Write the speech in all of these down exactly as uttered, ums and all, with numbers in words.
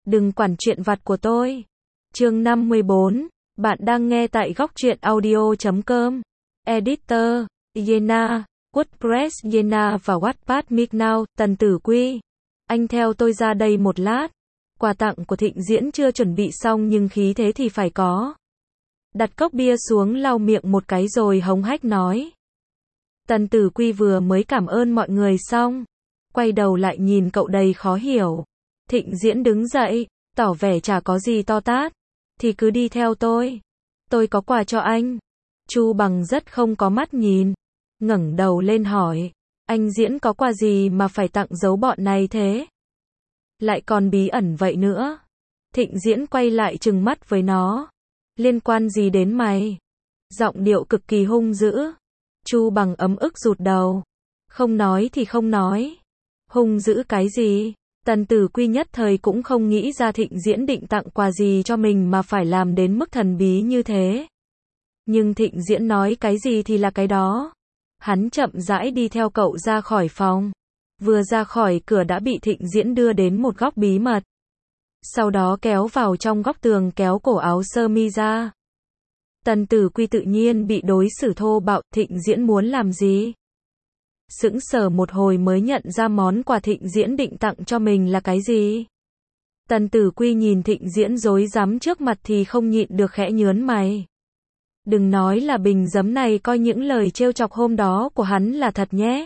đừng quản chuyện vặt của tôi. Chương năm mươi bốn, bạn đang nghe tại góc truyện audio chấm com. Editor, Yena, WordPress Yena và Wattpad Micnow, Tần Tử Quy. Anh theo tôi ra đây một lát. Quà tặng của Thịnh Diễn chưa chuẩn bị xong nhưng khí thế thì phải có. Đặt cốc bia xuống lau miệng một cái rồi hống hách nói. Tần Tử Quy vừa mới cảm ơn mọi người xong, quay đầu lại nhìn cậu đầy khó hiểu. Thịnh Diễn đứng dậy, tỏ vẻ chả có gì to tát. Thì cứ đi theo tôi. Tôi có quà cho anh. Chu Bằng rất không có mắt nhìn. Ngẩng đầu lên hỏi. Anh Diễn có quà gì mà phải tặng giấu bọn này thế? Lại còn bí ẩn vậy nữa. Thịnh Diễn quay lại trừng mắt với nó. Liên quan gì đến mày? Giọng điệu cực kỳ hung dữ. Chu Bằng ấm ức rụt đầu. Không nói thì không nói. Hung dữ cái gì? Tần Tử Quy nhất thời cũng không nghĩ ra Thịnh Diễn định tặng quà gì cho mình mà phải làm đến mức thần bí như thế. Nhưng Thịnh Diễn nói cái gì thì là cái đó. Hắn chậm rãi đi theo cậu ra khỏi phòng. Vừa ra khỏi cửa đã bị Thịnh Diễn đưa đến một góc bí mật. Sau đó kéo vào trong góc tường kéo cổ áo sơ mi ra. Tần Tử Quy tự nhiên bị đối xử thô bạo. Thịnh Diễn muốn làm gì? Sững sờ một hồi mới nhận ra món quà Thịnh Diễn định tặng cho mình là cái gì. Tần Tử Quy nhìn Thịnh Diễn rối rắm trước mặt thì không nhịn được khẽ nhớn mày. Đừng nói là bình giấm này coi những lời trêu chọc hôm đó của hắn là thật nhé.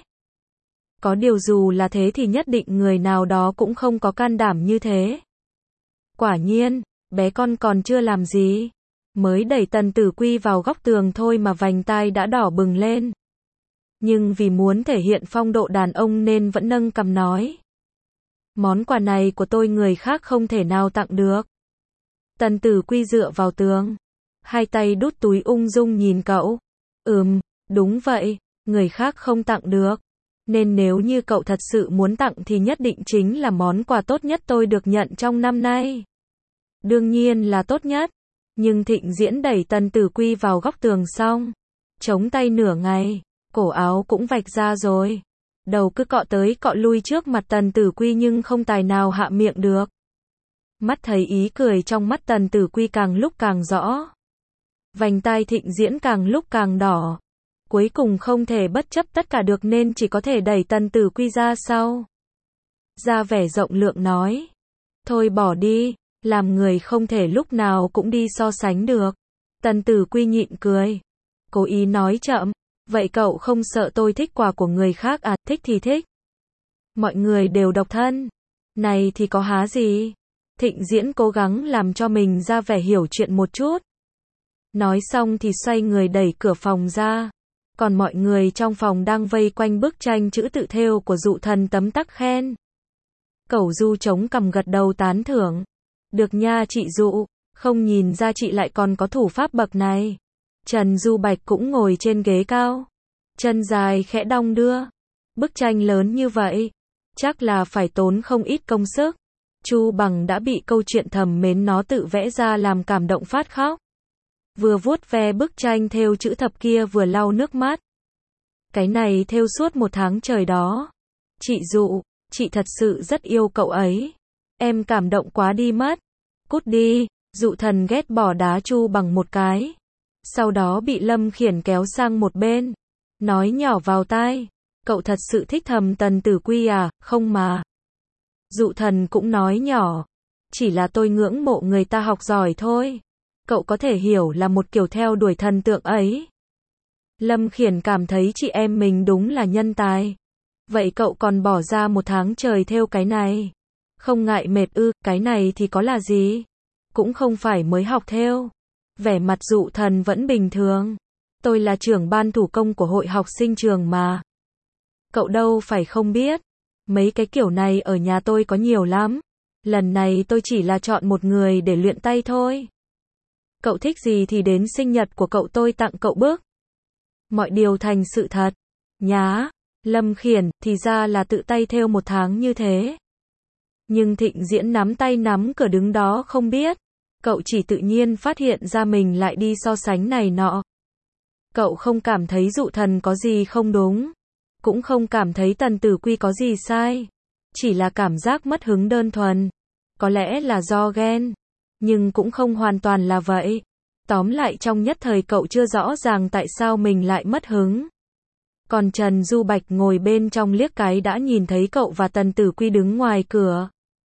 Có điều dù là thế thì nhất định người nào đó cũng không có can đảm như thế. Quả nhiên, bé con còn chưa làm gì. Mới đẩy Tần Tử Quy vào góc tường thôi mà vành tai đã đỏ bừng lên. Nhưng vì muốn thể hiện phong độ đàn ông nên vẫn nâng cằm nói. Món quà này của tôi người khác không thể nào tặng được. Tần Tử Quy dựa vào tường. Hai tay đút túi ung dung nhìn cậu. Ừm, đúng vậy, người khác không tặng được. Nên nếu như cậu thật sự muốn tặng thì nhất định chính là món quà tốt nhất tôi được nhận trong năm nay. Đương nhiên là tốt nhất. Nhưng Thịnh Diễn đẩy Tần Tử Quy vào góc tường xong. Chống tay nửa ngày. Cổ áo cũng vạch ra rồi. Đầu cứ cọ tới cọ lui trước mặt Tần Tử Quy nhưng không tài nào hạ miệng được. Mắt thấy ý cười trong mắt Tần Tử Quy càng lúc càng rõ. Vành tai Thịnh Diễn càng lúc càng đỏ. Cuối cùng không thể bất chấp tất cả được nên chỉ có thể đẩy Tần Tử Quy ra sau. Ra vẻ rộng lượng nói. Thôi bỏ đi, làm người không thể lúc nào cũng đi so sánh được. Tần Tử Quy nhịn cười. Cố ý nói chậm. Vậy cậu không sợ tôi thích quà của người khác à? Thích thì thích. Mọi người đều độc thân. Này thì có há gì? Thịnh Diễn cố gắng làm cho mình ra vẻ hiểu chuyện một chút. Nói xong thì xoay người đẩy cửa phòng ra. Còn mọi người trong phòng đang vây quanh bức tranh chữ tự thêu của Dụ Thần tấm tắc khen. Cẩu Du chống cằm gật đầu tán thưởng. Được nha chị Dụ, không nhìn ra chị lại còn có thủ pháp bậc này. Trần Du Bạch cũng ngồi trên ghế cao. Chân dài khẽ đong đưa. Bức tranh lớn như vậy, chắc là phải tốn không ít công sức. Chu Bằng đã bị câu chuyện thầm mến nó tự vẽ ra làm cảm động phát khóc. Vừa vuốt ve bức tranh thêu chữ thập kia vừa lau nước mắt. Cái này thêu suốt một tháng trời đó. Chị Dụ, chị thật sự rất yêu cậu ấy. Em cảm động quá đi mất. Cút đi, Dụ Thần ghét bỏ đá Chu Bằng một cái. Sau đó bị Lâm Khiển kéo sang một bên. Nói nhỏ vào tai. Cậu thật sự thích thầm Tần Tử Quy à? Không mà. Dụ Thần cũng nói nhỏ. Chỉ là tôi ngưỡng mộ người ta học giỏi thôi. Cậu có thể hiểu là một kiểu theo đuổi thần tượng ấy. Lâm Khiển cảm thấy chị em mình đúng là nhân tài. Vậy cậu còn bỏ ra một tháng trời thêu cái này. Không ngại mệt ư? Cái này thì có là gì? Cũng không phải mới học thêu. Vẻ mặt Dụ Thần vẫn bình thường. Tôi là trưởng ban thủ công của hội học sinh trường mà. Cậu đâu phải không biết. Mấy cái kiểu này ở nhà tôi có nhiều lắm. Lần này tôi chỉ là chọn một người để luyện tay thôi. Cậu thích gì thì đến sinh nhật của cậu tôi tặng cậu bước. Mọi điều thành sự thật. Nhá, Lâm Khiển, thì ra là tự tay thêu một tháng như thế. Nhưng Thịnh Diễn nắm tay nắm cửa đứng đó không biết. Cậu chỉ tự nhiên phát hiện ra mình lại đi so sánh này nọ. Cậu không cảm thấy Dụ Thần có gì không đúng. Cũng không cảm thấy Tần Tử Quy có gì sai. Chỉ là cảm giác mất hứng đơn thuần. có lẽ là do ghen, nhưng cũng không hoàn toàn là vậy. Tóm lại trong nhất thời cậu chưa rõ ràng tại sao mình lại mất hứng. Còn Trần Du Bạch ngồi bên trong liếc cái đã nhìn thấy cậu và Tần Tử Quy đứng ngoài cửa.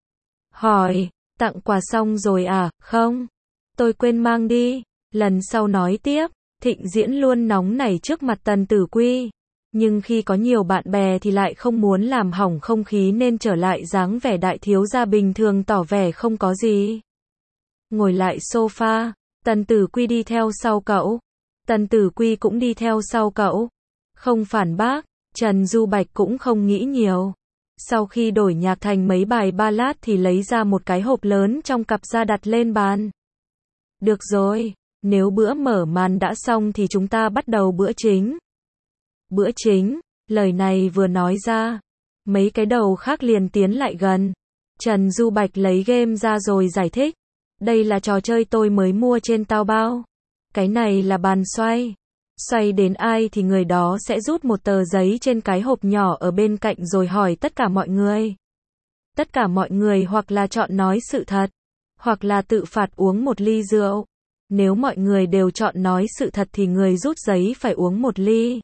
Hỏi, tặng quà xong rồi à? Không, tôi quên mang đi, lần sau nói tiếp. Thịnh Diễn luôn nóng nảy trước mặt Tần Tử Quy, nhưng khi có nhiều bạn bè thì lại không muốn làm hỏng không khí nên trở lại dáng vẻ đại thiếu gia bình thường tỏ vẻ không có gì. Ngồi lại sofa, Tần Tử Quy đi theo sau cậu. Tần Tử Quy cũng đi theo sau cậu. Không phản bác, Trần Du Bạch cũng không nghĩ nhiều. Sau khi đổi nhạc thành mấy bài ballad thì lấy ra một cái hộp lớn trong cặp ra đặt lên bàn. Được rồi, nếu bữa mở màn đã xong thì chúng ta bắt đầu bữa chính. Bữa chính, lời này vừa nói ra, mấy cái đầu khác liền tiến lại gần. Trần Du Bạch lấy game ra rồi giải thích. Đây là trò chơi tôi mới mua trên Taobao. Cái này là bàn xoay. Xoay đến ai thì người đó sẽ rút một tờ giấy trên cái hộp nhỏ ở bên cạnh rồi hỏi tất cả mọi người. Tất cả mọi người hoặc là chọn nói sự thật, hoặc là tự phạt uống một ly rượu. Nếu mọi người đều chọn nói sự thật thì người rút giấy phải uống một ly.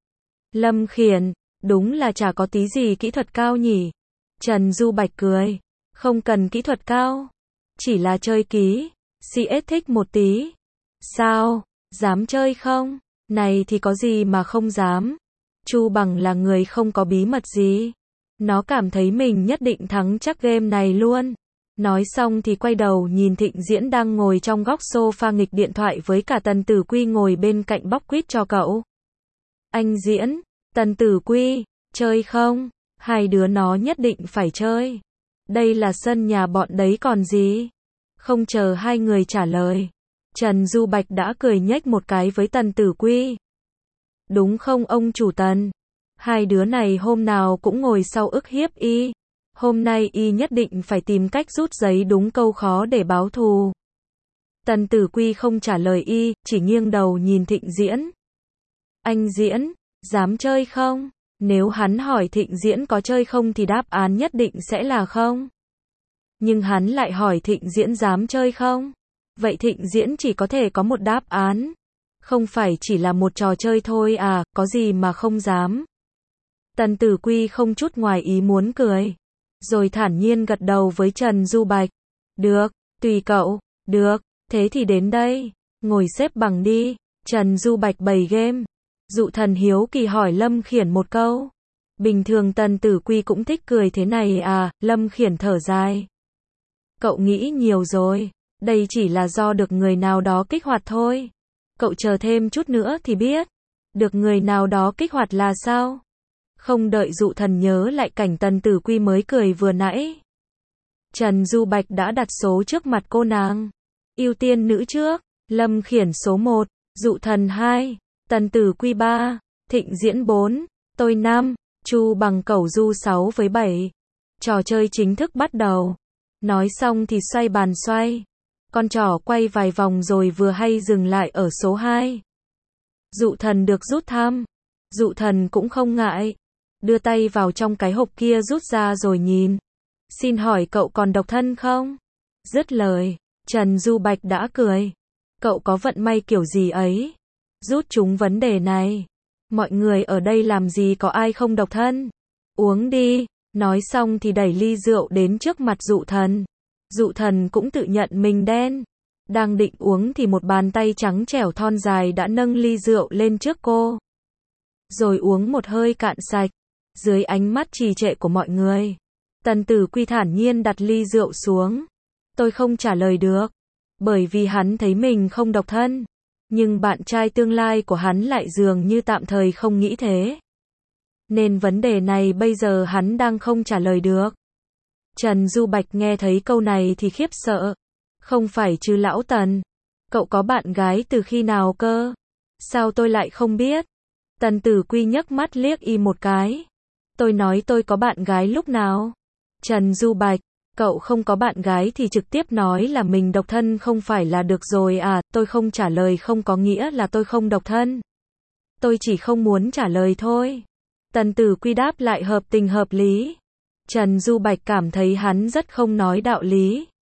Lâm Khiển, đúng là chả có tí gì kỹ thuật cao nhỉ. Trần Du Bạch cười. Không cần kỹ thuật cao. Chỉ là chơi ký. xê ét thích một tí. Sao? Dám chơi không? Này thì có gì mà không dám. Chu Bằng là người không có bí mật gì. Nó cảm thấy mình nhất định thắng chắc game này luôn. Nói xong thì quay đầu nhìn Thịnh Diễn đang ngồi trong góc sofa nghịch điện thoại với cả Tần Tử Quy ngồi bên cạnh bóc quýt cho cậu. Anh Diễn, Tần Tử Quy, chơi không? Hai đứa nó nhất định phải chơi. Đây là sân nhà bọn đấy còn gì? Không chờ hai người trả lời, Trần Du Bạch đã cười nhếch một cái với Tần Tử Quy. Đúng không ông chủ Tần? Hai đứa này hôm nào cũng ngồi sau ức hiếp y. Hôm nay y nhất định phải tìm cách rút giấy đúng câu khó để báo thù. Tần Tử Quy không trả lời y, chỉ nghiêng đầu nhìn Thịnh Diễn. Anh Diễn, dám chơi không? Nếu hắn hỏi Thịnh Diễn có chơi không thì đáp án nhất định sẽ là không. Nhưng hắn lại hỏi Thịnh Diễn dám chơi không? Vậy Thịnh Diễn chỉ có thể có một đáp án. Không phải chỉ là một trò chơi thôi à, có gì mà không dám. Tần Tử Quy không chút ngoài ý muốn cười. Rồi thản nhiên gật đầu với Trần Du Bạch. Được, tùy cậu, được, thế thì đến đây, ngồi xếp bằng đi. Trần Du Bạch bày game. Dụ Thần hiếu kỳ hỏi Lâm Khiển một câu. Bình thường Tần Tử Quy cũng thích cười thế này à, Lâm Khiển thở dài. Cậu nghĩ nhiều rồi, đây chỉ là do được người nào đó kích hoạt thôi. Cậu chờ thêm chút nữa thì biết. Được người nào đó kích hoạt là sao? Không đợi Dụ Thần nhớ lại cảnh Tần Tử Quy mới cười vừa nãy. Trần Du Bạch đã đặt số trước mặt cô nàng. Ưu tiên nữ trước, Lâm Khiển số một, Dụ Thần hai, Tần Tử Quy ba, Thịnh Diễn bốn, tôi năm, Chu Bằng Cẩu Du sáu với bảy. Trò chơi chính thức bắt đầu. Nói xong thì xoay bàn xoay. Con trỏ quay vài vòng rồi vừa hay dừng lại ở số hai. Dụ Thần được rút thăm. Dụ Thần cũng không ngại. Đưa tay vào trong cái hộp kia rút ra rồi nhìn. Xin hỏi cậu còn độc thân không? Dứt lời, Trần Du Bạch đã cười. Cậu có vận may kiểu gì ấy? Rút chúng vấn đề này. Mọi người ở đây làm gì có ai không độc thân? Uống đi. Nói xong thì đẩy ly rượu đến trước mặt Dụ Thần. Dụ Thần cũng tự nhận mình đen. Đang định uống thì một bàn tay trắng trẻo thon dài đã nâng ly rượu lên trước cô. Rồi uống một hơi cạn sạch. Dưới ánh mắt trì trệ của mọi người, Tần Tử Quy thản nhiên đặt ly rượu xuống. Tôi không trả lời được. Bởi vì hắn thấy mình không độc thân. Nhưng bạn trai tương lai của hắn lại dường như tạm thời không nghĩ thế. Nên vấn đề này bây giờ hắn đang không trả lời được. Trần Du Bạch nghe thấy câu này thì khiếp sợ. Không phải chứ lão Tần. Cậu có bạn gái từ khi nào cơ? Sao tôi lại không biết? Tần Tử Quy nhấc mắt liếc y một cái. Tôi nói tôi có bạn gái lúc nào? Trần Du Bạch, cậu không có bạn gái thì trực tiếp nói là mình độc thân không phải là được rồi à? Tôi không trả lời không có nghĩa là tôi không độc thân. Tôi chỉ không muốn trả lời thôi. Tần Tử Quy đáp lại hợp tình hợp lý. Trần Du Bạch cảm thấy hắn rất không nói đạo lý.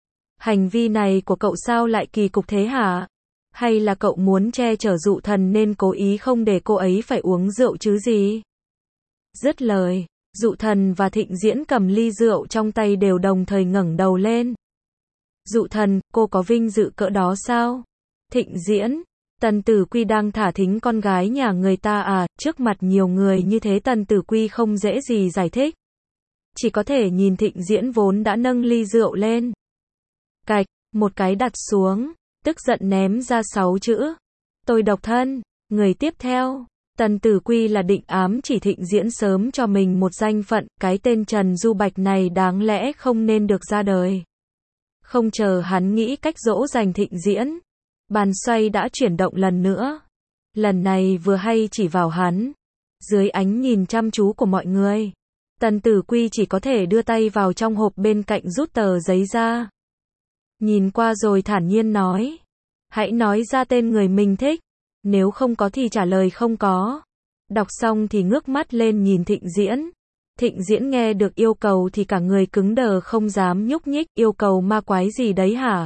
Hành vi này của cậu sao lại kỳ cục thế hả? Hay là cậu muốn che chở Dụ Thần nên cố ý không để cô ấy phải uống rượu chứ gì? Dứt lời, Dụ Thần và Thịnh Diễn cầm ly rượu trong tay đều đồng thời ngẩng đầu lên. Dụ Thần, cô có vinh dự cỡ đó sao? Thịnh Diễn, Tần Tử Quy đang thả thính con gái nhà người ta à, trước mặt nhiều người như thế Tần Tử Quy không dễ gì giải thích. Chỉ có thể nhìn Thịnh Diễn vốn đã nâng ly rượu lên. Cạch, một cái đặt xuống, tức giận ném ra sáu chữ. Tôi độc thân. Người tiếp theo, Tần Tử Quy là định ám chỉ Thịnh Diễn sớm cho mình một danh phận, cái tên Trần Du Bạch này đáng lẽ không nên được ra đời. Không chờ hắn nghĩ cách dỗ dành Thịnh Diễn, bàn xoay đã chuyển động lần nữa. Lần này vừa hay chỉ vào hắn. Dưới ánh nhìn chăm chú của mọi người, Tần Tử Quy chỉ có thể đưa tay vào trong hộp bên cạnh rút tờ giấy ra. Nhìn qua rồi thản nhiên nói. Hãy nói ra tên người mình thích. Nếu không có thì trả lời không có. Đọc xong thì ngước mắt lên nhìn Thịnh Diễn. Thịnh Diễn nghe được yêu cầu thì cả người cứng đờ không dám nhúc nhích. Yêu cầu ma quái gì đấy hả?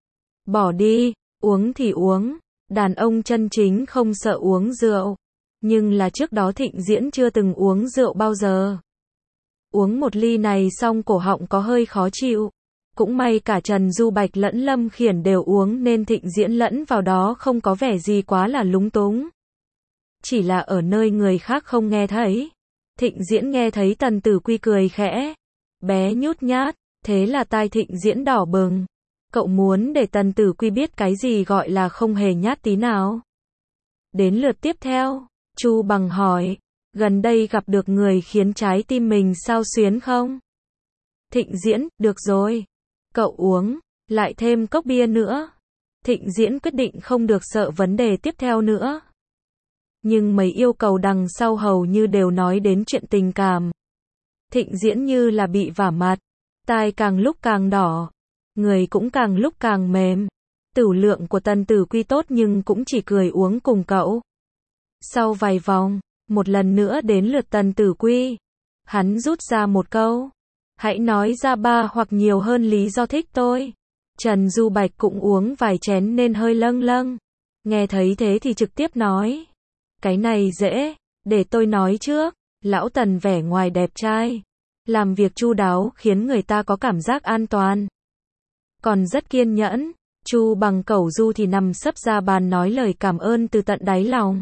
Bỏ đi, uống thì uống. Đàn ông chân chính không sợ uống rượu. Nhưng là trước đó Thịnh Diễn chưa từng uống rượu bao giờ. Uống một ly này xong cổ họng có hơi khó chịu. Cũng may cả Trần Du Bạch lẫn Lâm Khiển đều uống nên Thịnh Diễn lẫn vào đó không có vẻ gì quá là lúng túng. Chỉ là ở nơi người khác không nghe thấy. Thịnh Diễn nghe thấy Tần Tử Quy cười khẽ. Bé nhút nhát, thế là tai Thịnh Diễn đỏ bừng. Cậu muốn để Tần Tử Quy biết cái gì gọi là không hề nhát tí nào. Đến lượt tiếp theo, Chu Bằng hỏi. Gần đây gặp được người khiến trái tim mình xao xuyến không? Thịnh Diễn, được rồi. Cậu uống, lại thêm cốc bia nữa. Thịnh Diễn quyết định không được sợ vấn đề tiếp theo nữa. Nhưng mấy yêu cầu đằng sau hầu như đều nói đến chuyện tình cảm. Thịnh Diễn như là bị vả mặt, tai càng lúc càng đỏ, người cũng càng lúc càng mềm. Tửu lượng của Tần Tử Quy tốt nhưng cũng chỉ cười uống cùng cậu. Sau vài vòng, một lần nữa đến lượt Tần Tử Quy. Hắn rút ra một câu. Hãy nói ra ba hoặc nhiều hơn lý do thích tôi. Trần Du Bạch cũng uống vài chén nên hơi lâng lâng. Nghe thấy thế thì trực tiếp nói. Cái này dễ, để tôi nói trước. Lão Tần vẻ ngoài đẹp trai. Làm việc chu đáo khiến người ta có cảm giác an toàn. Còn rất kiên nhẫn. Chu Bằng Cẩu Du thì nằm sấp ra bàn nói lời cảm ơn từ tận đáy lòng.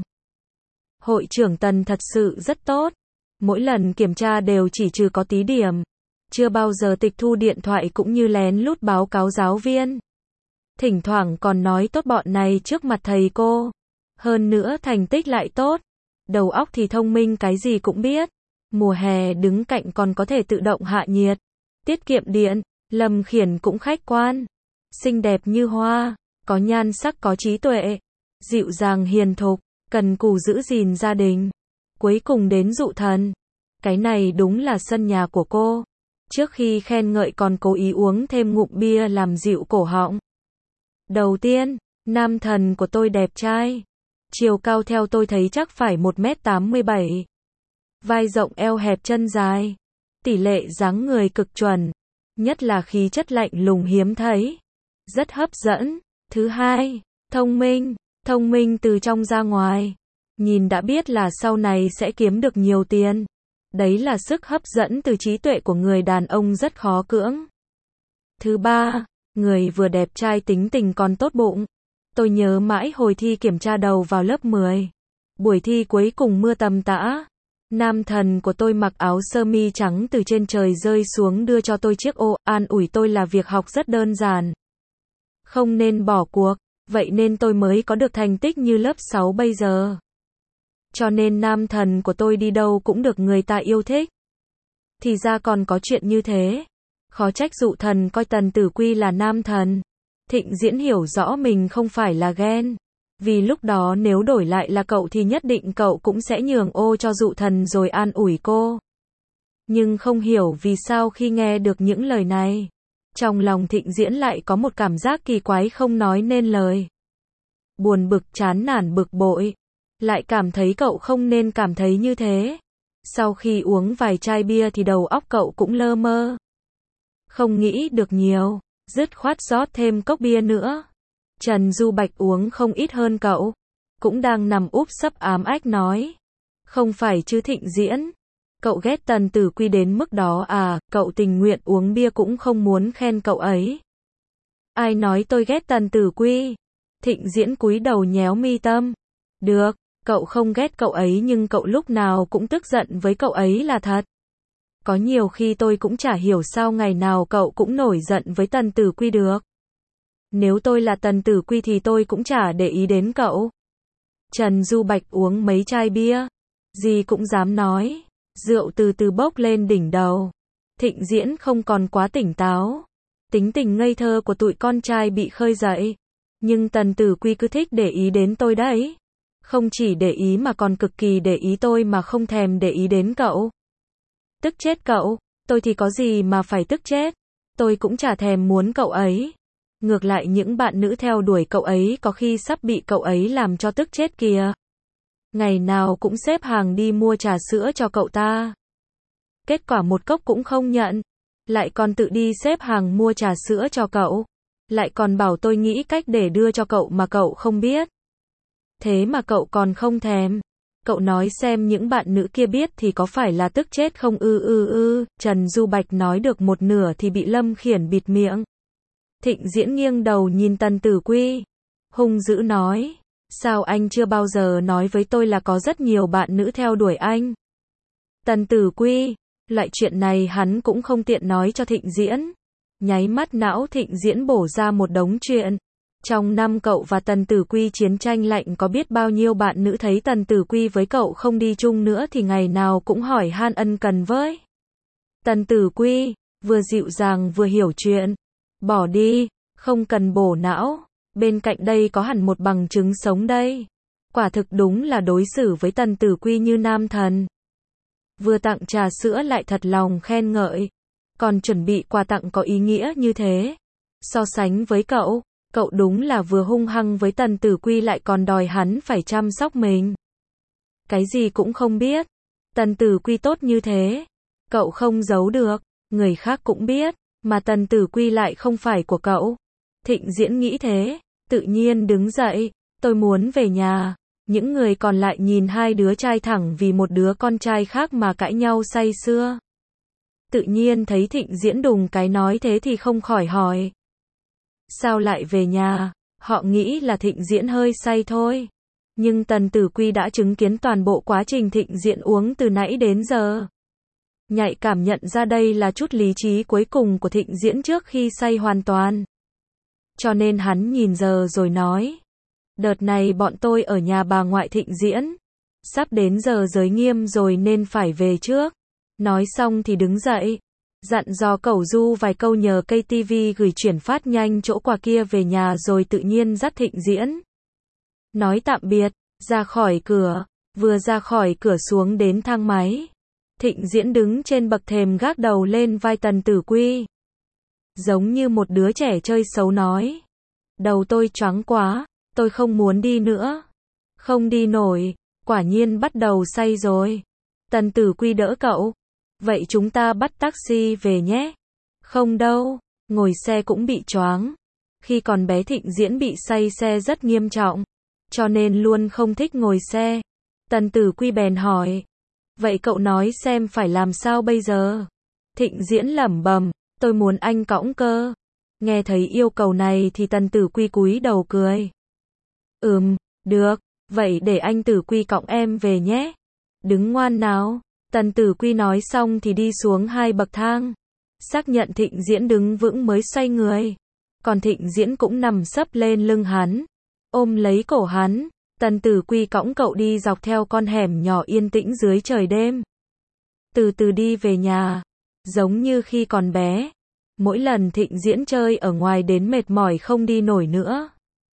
Hội trưởng Tần thật sự rất tốt. Mỗi lần kiểm tra đều chỉ trừ có tí điểm. Chưa bao giờ tịch thu điện thoại cũng như lén lút báo cáo giáo viên. Thỉnh thoảng còn nói tốt bọn này trước mặt thầy cô. Hơn nữa thành tích lại tốt. Đầu óc thì thông minh cái gì cũng biết. Mùa hè đứng cạnh còn có thể tự động hạ nhiệt. Tiết kiệm điện. Lâm Khiển cũng khách quan. Xinh đẹp như hoa. Có nhan sắc có trí tuệ. Dịu dàng hiền thục. Cần cù giữ gìn gia đình. Cuối cùng đến Dụ Thần. Cái này đúng là sân nhà của cô. Trước khi khen ngợi còn cố ý uống thêm ngụm bia làm dịu cổ họng. Đầu tiên, nam thần của tôi đẹp trai. Chiều cao theo tôi thấy chắc phải một mét tám mươi bảy. Vai rộng eo hẹp chân dài. Tỷ lệ dáng người cực chuẩn. Nhất là khí chất lạnh lùng hiếm thấy. Rất hấp dẫn. Thứ hai, thông minh. Thông minh từ trong ra ngoài. Nhìn đã biết là sau này sẽ kiếm được nhiều tiền. Đấy là sức hấp dẫn từ trí tuệ của người đàn ông rất khó cưỡng. Thứ ba, người vừa đẹp trai tính tình còn tốt bụng. Tôi nhớ mãi hồi thi kiểm tra đầu vào lớp mười. Buổi thi cuối cùng mưa tầm tã. Nam thần của tôi mặc áo sơ mi trắng từ trên trời rơi xuống đưa cho tôi chiếc ô, an ủi tôi là việc học rất đơn giản. Không nên bỏ cuộc, vậy nên tôi mới có được thành tích như lớp sáu bây giờ. Cho nên nam thần của tôi đi đâu cũng được người ta yêu thích. Thì ra còn có chuyện như thế. Khó trách Dụ Thần coi Tần Tử Quy là nam thần. Thịnh Diễn hiểu rõ mình không phải là ghen. Vì lúc đó nếu đổi lại là cậu thì nhất định cậu cũng sẽ nhường ô cho Dụ Thần rồi an ủi cô. Nhưng không hiểu vì sao khi nghe được những lời này. Trong lòng Thịnh Diễn lại có một cảm giác kỳ quái không nói nên lời. Buồn bực chán nản bực bội. Lại cảm thấy cậu không nên cảm thấy như thế. Sau khi uống vài chai bia thì đầu óc cậu cũng lơ mơ. Không nghĩ được nhiều. dứt khoát rót thêm cốc bia nữa. Trần Du Bạch uống không ít hơn cậu, cũng đang nằm úp sấp ám ách nói. Không phải chứ Thịnh Diễn, cậu ghét Tần Tử Quy đến mức đó à, cậu tình nguyện uống bia cũng không muốn khen cậu ấy. Ai nói tôi ghét Tần Tử Quy? Thịnh Diễn cúi đầu nhéo mi tâm. Được, cậu không ghét cậu ấy nhưng cậu lúc nào cũng tức giận với cậu ấy là thật. Có nhiều khi tôi cũng chả hiểu sao ngày nào cậu cũng nổi giận với Tần Tử Quy được. Nếu tôi là Tần Tử Quy thì tôi cũng chả để ý đến cậu. Trần Du Bạch uống mấy chai bia, gì cũng dám nói, rượu từ từ bốc lên đỉnh đầu. Thịnh Diễn không còn quá tỉnh táo. Tính tình ngây thơ của tụi con trai bị khơi dậy. Nhưng Tần Tử Quy cứ thích để ý đến tôi đấy. Không chỉ để ý mà còn cực kỳ để ý tôi mà không thèm để ý đến cậu. Tức chết cậu, tôi thì có gì mà phải tức chết. Tôi cũng chả thèm muốn cậu ấy. Ngược lại những bạn nữ theo đuổi cậu ấy có khi sắp bị cậu ấy làm cho tức chết kìa. Ngày nào cũng xếp hàng đi mua trà sữa cho cậu ta. Kết quả một cốc cũng không nhận. Lại còn tự đi xếp hàng mua trà sữa cho cậu. Lại còn bảo tôi nghĩ cách để đưa cho cậu mà cậu không biết. Thế mà cậu còn không thèm. Cậu nói xem những bạn nữ kia biết thì có phải là tức chết không ư ư ư. Trần Du Bạch nói được một nửa thì bị Lâm Khiển bịt miệng. Thịnh Diễn nghiêng đầu nhìn Tần Tử Quy. Hung dữ nói. Sao anh chưa bao giờ nói với tôi là có rất nhiều bạn nữ theo đuổi anh? Tần Tử Quy. Loại chuyện này hắn cũng không tiện nói cho Thịnh Diễn. Nháy mắt não Thịnh Diễn bổ ra một đống chuyện. Trong năm cậu và Tần Tử Quy chiến tranh lạnh có biết bao nhiêu bạn nữ thấy Tần Tử Quy với cậu không đi chung nữa thì ngày nào cũng hỏi han ân cần với. Tần Tử Quy, vừa dịu dàng vừa hiểu chuyện. Bỏ đi, không cần bổ não. Bên cạnh đây có hẳn một bằng chứng sống đây. Quả thực đúng là đối xử với Tần Tử Quy như nam thần. Vừa tặng trà sữa lại thật lòng khen ngợi. Còn chuẩn bị quà tặng có ý nghĩa như thế. So sánh với cậu, cậu đúng là vừa hung hăng với Tần Tử Quy lại còn đòi hắn phải chăm sóc mình. Cái gì cũng không biết. Tần Tử Quy tốt như thế. Cậu không giấu được. Người khác cũng biết. Mà Tần Tử Quy lại không phải của cậu. Thịnh Diễn nghĩ thế. Tự nhiên đứng dậy. Tôi muốn về nhà. Những người còn lại nhìn hai đứa trai thẳng vì một đứa con trai khác mà cãi nhau say sưa. Tự nhiên thấy Thịnh Diễn đùng cái nói thế thì không khỏi hỏi. Sao lại về nhà? Họ nghĩ là Thịnh Diễn hơi say thôi. Nhưng Tần Tử Quy đã chứng kiến toàn bộ quá trình Thịnh Diễn uống từ nãy đến giờ. Nhạy cảm nhận ra đây là chút lý trí cuối cùng của Thịnh Diễn trước khi say hoàn toàn. Cho nên hắn nhìn giờ rồi nói. Đợt này bọn tôi ở nhà bà ngoại Thịnh Diễn. Sắp đến giờ giới nghiêm rồi nên phải về trước. Nói xong thì đứng dậy. Dặn dò Cẩu Du vài câu nhờ ca tê vê gửi chuyển phát nhanh chỗ quà kia về nhà rồi tự nhiên dắt Thịnh Diễn. Nói tạm biệt, ra khỏi cửa. Vừa ra khỏi cửa xuống đến thang máy. Thịnh Diễn đứng trên bậc thềm gác đầu lên vai Tần Tử Quy. Giống như một đứa trẻ chơi xấu nói. Đầu tôi choáng quá, tôi không muốn đi nữa. Không đi nổi, quả nhiên bắt đầu say rồi. Tần Tử Quy đỡ cậu. Vậy chúng ta bắt taxi về nhé. Không đâu, ngồi xe cũng bị choáng. Khi còn bé Thịnh Diễn bị say xe rất nghiêm trọng. Cho nên luôn không thích ngồi xe. Tần Tử Quy bèn hỏi. Vậy cậu nói xem phải làm sao bây giờ? Thịnh Diễn lẩm bẩm, tôi muốn anh cõng cơ. Nghe thấy yêu cầu này thì Tần Tử Quy cúi đầu cười. Ừm, được, vậy để anh Tử Quy cõng em về nhé. Đứng ngoan nào. Tần Tử Quy nói xong thì đi xuống hai bậc thang. Xác nhận Thịnh Diễn đứng vững mới xoay người. Còn Thịnh Diễn cũng nằm sấp lên lưng hắn. Ôm lấy cổ hắn. Tần Tử Quy cõng cậu đi dọc theo con hẻm nhỏ yên tĩnh dưới trời đêm. Từ từ đi về nhà. Giống như khi còn bé. Mỗi lần Thịnh Diễn chơi ở ngoài đến mệt mỏi không đi nổi nữa.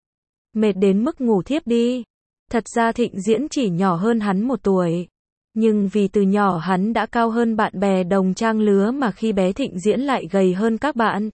Mệt đến mức ngủ thiếp đi. Thật ra Thịnh Diễn chỉ nhỏ hơn hắn một tuổi. Nhưng vì từ nhỏ hắn đã cao hơn bạn bè đồng trang lứa mà khi bé Thịnh Diễn lại gầy hơn các bạn.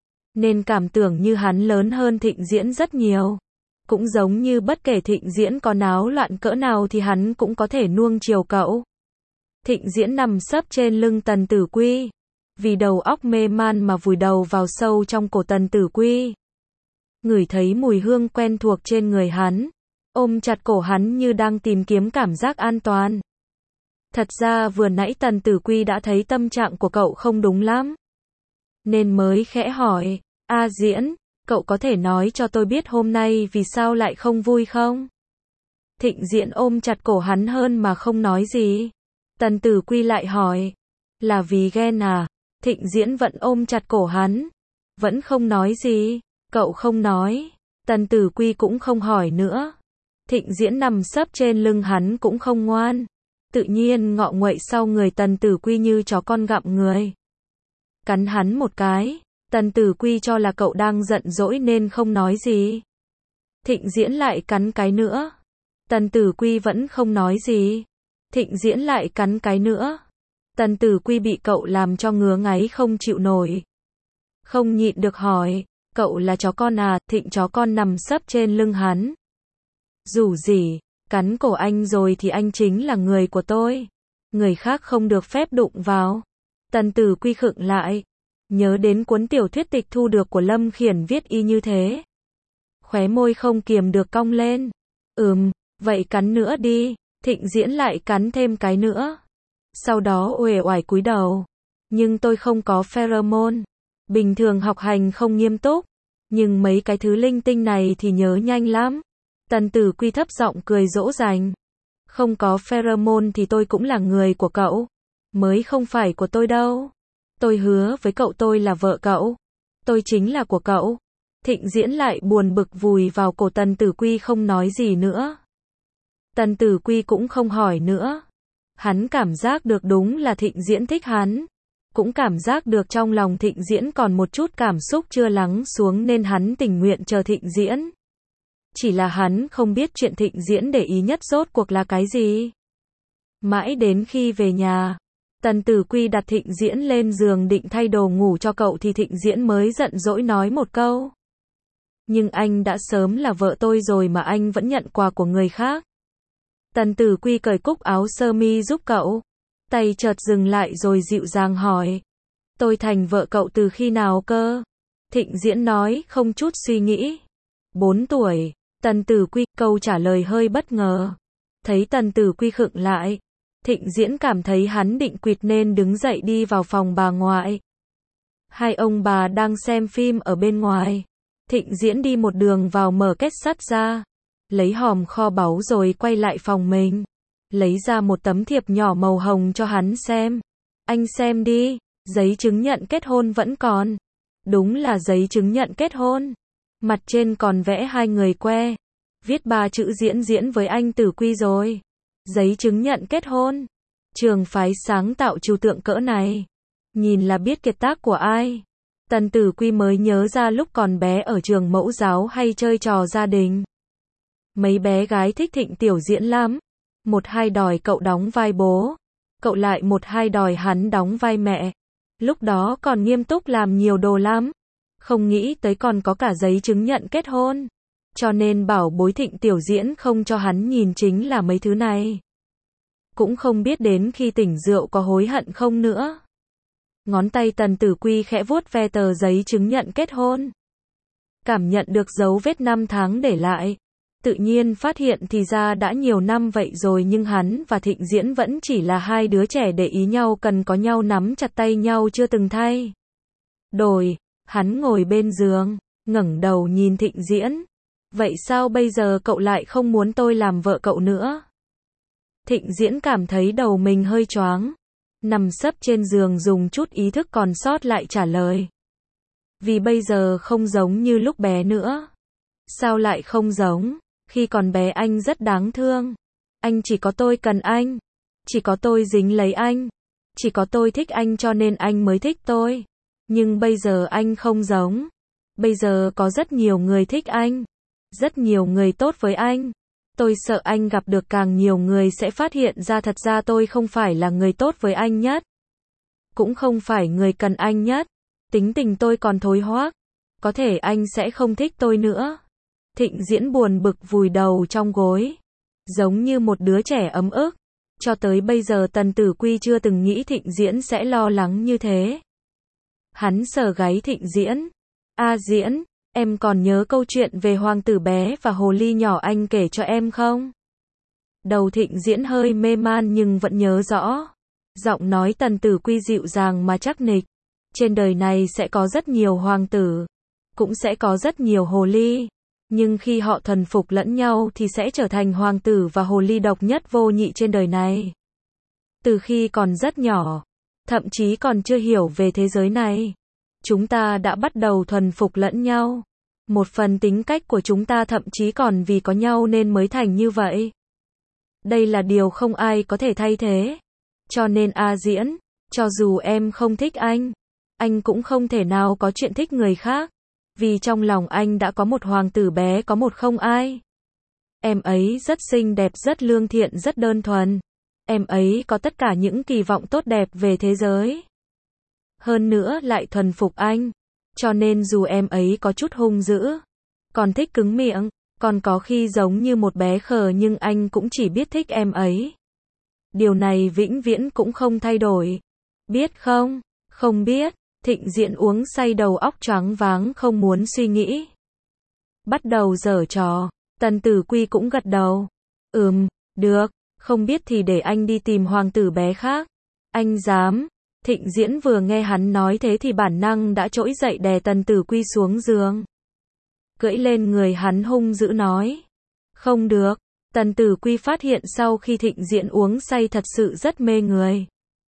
Nên cảm tưởng như hắn lớn hơn Thịnh Diễn rất nhiều. Cũng giống như bất kể Thịnh Diễn có náo loạn cỡ nào thì hắn cũng có thể nuông chiều cậu. Thịnh Diễn nằm sấp trên lưng Tần Tử Quy. vì đầu óc mê man mà vùi đầu vào sâu trong cổ Tần Tử Quy. Ngửi thấy mùi hương quen thuộc trên người hắn, ôm chặt cổ hắn như đang tìm kiếm cảm giác an toàn. Thật ra vừa nãy Tần Tử Quy đã thấy tâm trạng của cậu không đúng lắm, nên mới khẽ hỏi, A Diễn, cậu có thể nói cho tôi biết hôm nay vì sao lại không vui không? Thịnh Diễn ôm chặt cổ hắn hơn mà không nói gì. Tần Tử Quy lại hỏi, là vì ghen à? Thịnh Diễn vẫn ôm chặt cổ hắn, vẫn không nói gì. Cậu không nói. Tần Tử Quy cũng không hỏi nữa. Thịnh Diễn nằm sấp trên lưng hắn cũng không ngoan, tự nhiên ngọ nguậy sau người Tần Tử Quy như chó con gặm người. Cắn hắn một cái. Tần Tử Quy cho là cậu đang giận dỗi nên không nói gì. Thịnh Diễn lại cắn cái nữa. Tần Tử Quy vẫn không nói gì. Thịnh Diễn lại cắn cái nữa. Tần Tử Quy bị cậu làm cho ngứa ngáy không chịu nổi. Không nhịn được hỏi, cậu là chó con à? Thịnh chó con nằm sấp trên lưng hắn. Dù gì, cắn cổ anh rồi thì anh chính là người của tôi. Người khác không được phép đụng vào. Tần Tử Quy khựng lại. Nhớ đến cuốn tiểu thuyết tịch thu được của Lâm Khiển viết y như thế. Khóe môi không kiềm được cong lên. Ừm, vậy cắn nữa đi. Thịnh Diễn lại cắn thêm cái nữa. Sau đó uể oải cúi đầu. Nhưng tôi không có pheromone. Bình thường học hành không nghiêm túc. Nhưng mấy cái thứ linh tinh này thì nhớ nhanh lắm. Tần Tử Quy thấp giọng cười dỗ dành. Không có pheromone thì tôi cũng là người của cậu. Mới không phải của tôi đâu. Tôi hứa với cậu tôi là vợ cậu. Tôi chính là của cậu. Thịnh Diễn lại buồn bực vùi vào cổ Tần Tử Quy không nói gì nữa. Tần Tử Quy cũng không hỏi nữa. Hắn cảm giác được đúng là Thịnh Diễn thích hắn. Cũng cảm giác được trong lòng Thịnh Diễn còn một chút cảm xúc chưa lắng xuống nên hắn tình nguyện chờ Thịnh Diễn. Chỉ là hắn không biết chuyện Thịnh Diễn để ý nhất rốt cuộc là cái gì. Mãi đến khi về nhà, Tần Tử Quy đặt Thịnh Diễn lên giường định thay đồ ngủ cho cậu thì Thịnh Diễn mới giận dỗi nói một câu. Nhưng anh đã sớm là vợ tôi rồi mà anh vẫn nhận quà của người khác. Tần Tử Quy cởi cúc áo sơ mi giúp cậu. Tay chợt dừng lại rồi dịu dàng hỏi. Tôi thành vợ cậu từ khi nào cơ? Thịnh Diễn nói không chút suy nghĩ. Bốn tuổi. Tần Tử Quy, câu trả lời hơi bất ngờ. Thấy Tần Tử Quy khựng lại. Thịnh Diễn cảm thấy hắn định quỵt nên đứng dậy đi vào phòng bà ngoại. Hai ông bà đang xem phim ở bên ngoài. Thịnh Diễn đi một đường vào mở két sắt ra. Lấy hòm kho báu rồi quay lại phòng mình. Lấy ra một tấm thiệp nhỏ màu hồng cho hắn xem. Anh xem đi, giấy chứng nhận kết hôn vẫn còn. Đúng là giấy chứng nhận kết hôn. Mặt trên còn vẽ hai người que. Viết ba chữ Diễn Diễn với anh Tử Quy rồi. Giấy chứng nhận kết hôn. Trường phái sáng tạo trừu tượng cỡ này. Nhìn là biết kiệt tác của ai. Tần Tử Quy mới nhớ ra lúc còn bé ở trường mẫu giáo hay chơi trò gia đình. Mấy bé gái thích Thịnh Tiểu Diễn lắm. Một hai đòi cậu đóng vai bố. Cậu lại một hai đòi hắn đóng vai mẹ. Lúc đó còn nghiêm túc làm nhiều đồ lắm. Không nghĩ tới còn có cả giấy chứng nhận kết hôn. Cho nên bảo bối Thịnh Tiểu Diễn không cho hắn nhìn chính là mấy thứ này. Cũng không biết đến khi tỉnh rượu có hối hận không nữa. Ngón tay Tần Tử Quy khẽ vuốt ve tờ giấy chứng nhận kết hôn. Cảm nhận được dấu vết năm tháng để lại. Tự nhiên phát hiện thì ra đã nhiều năm vậy rồi nhưng hắn và Thịnh Diễn vẫn chỉ là hai đứa trẻ để ý nhau cần có nhau nắm chặt tay nhau chưa từng thay. Đổi, hắn ngồi bên giường, ngẩng đầu nhìn Thịnh Diễn. Vậy sao bây giờ cậu lại không muốn tôi làm vợ cậu nữa? Thịnh Diễn cảm thấy đầu mình hơi choáng. Nằm sấp trên giường dùng chút ý thức còn sót lại trả lời. Vì bây giờ không giống như lúc bé nữa. Sao lại không giống? Khi còn bé anh rất đáng thương. Anh chỉ có tôi cần anh. Chỉ có tôi dính lấy anh. Chỉ có tôi thích anh cho nên anh mới thích tôi. Nhưng bây giờ anh không giống. Bây giờ có rất nhiều người thích anh. Rất nhiều người tốt với anh. Tôi sợ anh gặp được càng nhiều người sẽ phát hiện ra thật ra tôi không phải là người tốt với anh nhất. Cũng không phải người cần anh nhất. Tính tình tôi còn thối hoác. Có thể anh sẽ không thích tôi nữa. Thịnh Diễn buồn bực vùi đầu trong gối. Giống như một đứa trẻ ấm ức. Cho tới bây giờ Tần Tử Quy chưa từng nghĩ Thịnh Diễn sẽ lo lắng như thế. Hắn sờ gáy Thịnh Diễn. A Diễn, em còn nhớ câu chuyện về hoàng tử bé và hồ ly nhỏ anh kể cho em không? Đầu Thịnh Diễn hơi mê man nhưng vẫn nhớ rõ. Giọng nói Tần Tử Quy dịu dàng mà chắc nịch. Trên đời này sẽ có rất nhiều hoàng tử, cũng sẽ có rất nhiều hồ ly. Nhưng khi họ thuần phục lẫn nhau thì sẽ trở thành hoàng tử và hồ ly độc nhất vô nhị trên đời này. Từ khi còn rất nhỏ, thậm chí còn chưa hiểu về thế giới này, chúng ta đã bắt đầu thuần phục lẫn nhau. Một phần tính cách của chúng ta thậm chí còn vì có nhau nên mới thành như vậy. Đây là điều không ai có thể thay thế. Cho nên A Diễn, cho dù em không thích anh, anh cũng không thể nào có chuyện thích người khác. Vì trong lòng anh đã có một hoàng tử bé có một không ai. Em ấy rất xinh đẹp, rất lương thiện, rất đơn thuần. Em ấy có tất cả những kỳ vọng tốt đẹp về thế giới. Hơn nữa lại thuần phục anh. Cho nên dù em ấy có chút hung dữ, còn thích cứng miệng, còn có khi giống như một bé khờ nhưng anh cũng chỉ biết thích em ấy. Điều này vĩnh viễn cũng không thay đổi. Biết không? Không biết. Thịnh Diễn uống say đầu óc choáng váng không muốn suy nghĩ. Bắt đầu giở trò. Tần Tử Quy cũng gật đầu. Ừm, được, không biết thì để anh đi tìm hoàng tử bé khác. Anh dám. Thịnh Diễn vừa nghe hắn nói thế thì bản năng đã trỗi dậy đè Tần Tử Quy xuống giường. Cưỡi lên người hắn hung dữ nói. Không được. Tần Tử Quy phát hiện sau khi Thịnh Diễn uống say thật sự rất mê người.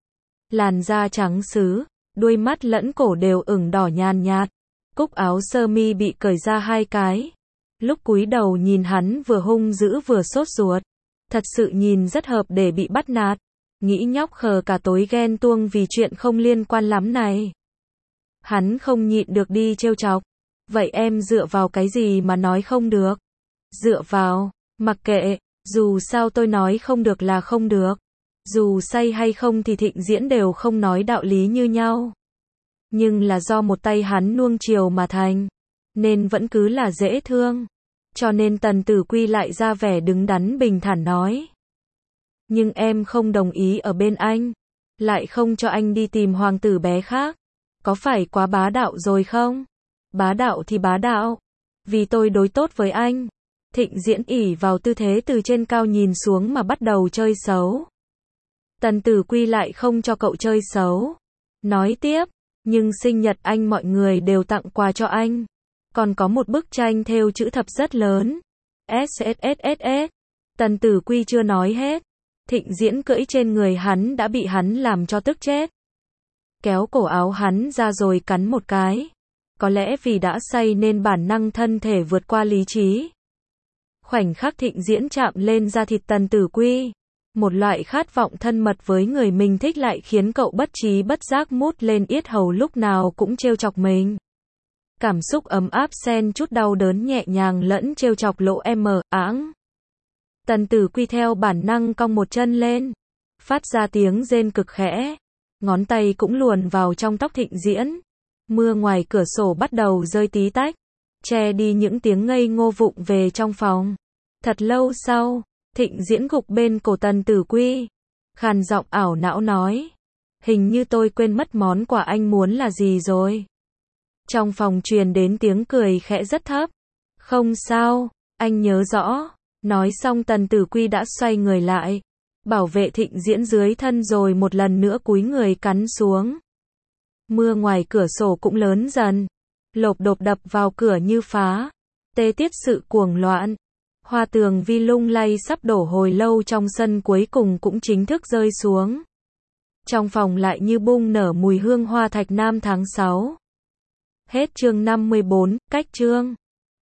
Làn da trắng sứ, đuôi mắt lẫn cổ đều ửng đỏ nhàn nhạt. Cúc áo sơ mi bị cởi ra hai cái. Lúc cúi đầu nhìn hắn vừa hung dữ vừa sốt ruột. Thật sự nhìn rất hợp để bị bắt nạt. Nghĩ nhóc khờ cả tối ghen tuông vì chuyện không liên quan lắm này. Hắn không nhịn được đi trêu chọc. Vậy em dựa vào cái gì mà nói không được? Dựa vào, mặc kệ, dù sao tôi nói không được là không được. Dù say hay không thì Thịnh Diễn đều không nói đạo lý như nhau. Nhưng là do một tay hắn nuông chiều mà thành, nên vẫn cứ là dễ thương. Cho nên Tần Tử Quy lại ra vẻ đứng đắn bình thản nói. Nhưng em không đồng ý ở bên anh, lại không cho anh đi tìm hoàng tử bé khác. Có phải quá bá đạo rồi không? Bá đạo thì bá đạo. Vì tôi đối tốt với anh. Thịnh Diễn ỉ vào tư thế từ trên cao nhìn xuống mà bắt đầu chơi xấu. Tần Tử Quy lại không cho cậu chơi xấu. Nói tiếp, nhưng sinh nhật anh mọi người đều tặng quà cho anh. Còn có một bức tranh thêu chữ thập rất lớn. ét ét ét ét ét. Tần Tử Quy chưa nói hết. Thịnh Diễn cưỡi trên người hắn đã bị hắn làm cho tức chết. Kéo cổ áo hắn ra rồi cắn một cái. Có lẽ vì đã say nên bản năng thân thể vượt qua lý trí. Khoảnh khắc Thịnh Diễn chạm lên da thịt Tần Tử Quy. Một loại khát vọng thân mật với người mình thích lại khiến cậu bất trí bất giác mút lên yết hầu lúc nào cũng trêu chọc mình. Cảm xúc ấm áp xen chút đau đớn nhẹ nhàng lẫn trêu chọc lỗ em áng. Tần Tử Quy theo bản năng cong một chân lên, phát ra tiếng rên cực khẽ, ngón tay cũng luồn vào trong tóc Thịnh Diễn. Mưa ngoài cửa sổ bắt đầu rơi tí tách, che đi những tiếng ngây ngô vụng về trong phòng. Thật lâu sau, Thịnh Diễn gục bên cổ Tần Tử Quy, khàn giọng ảo não nói, hình như tôi quên mất món quà anh muốn là gì rồi. Trong phòng truyền đến tiếng cười khẽ rất thấp. Không sao, anh nhớ rõ. Nói xong Tần Tử Quy đã xoay người lại, bảo vệ Thịnh Diễn dưới thân rồi một lần nữa cúi người cắn xuống. Mưa ngoài cửa sổ cũng lớn dần, lộp độp đập vào cửa như phá, tê tiết sự cuồng loạn. Hoa tường vi lung lay sắp đổ hồi lâu trong sân cuối cùng cũng chính thức rơi xuống. Trong phòng lại như bung nở mùi hương hoa thạch nam tháng sáu. Hết chương năm mươi bốn, cách chương.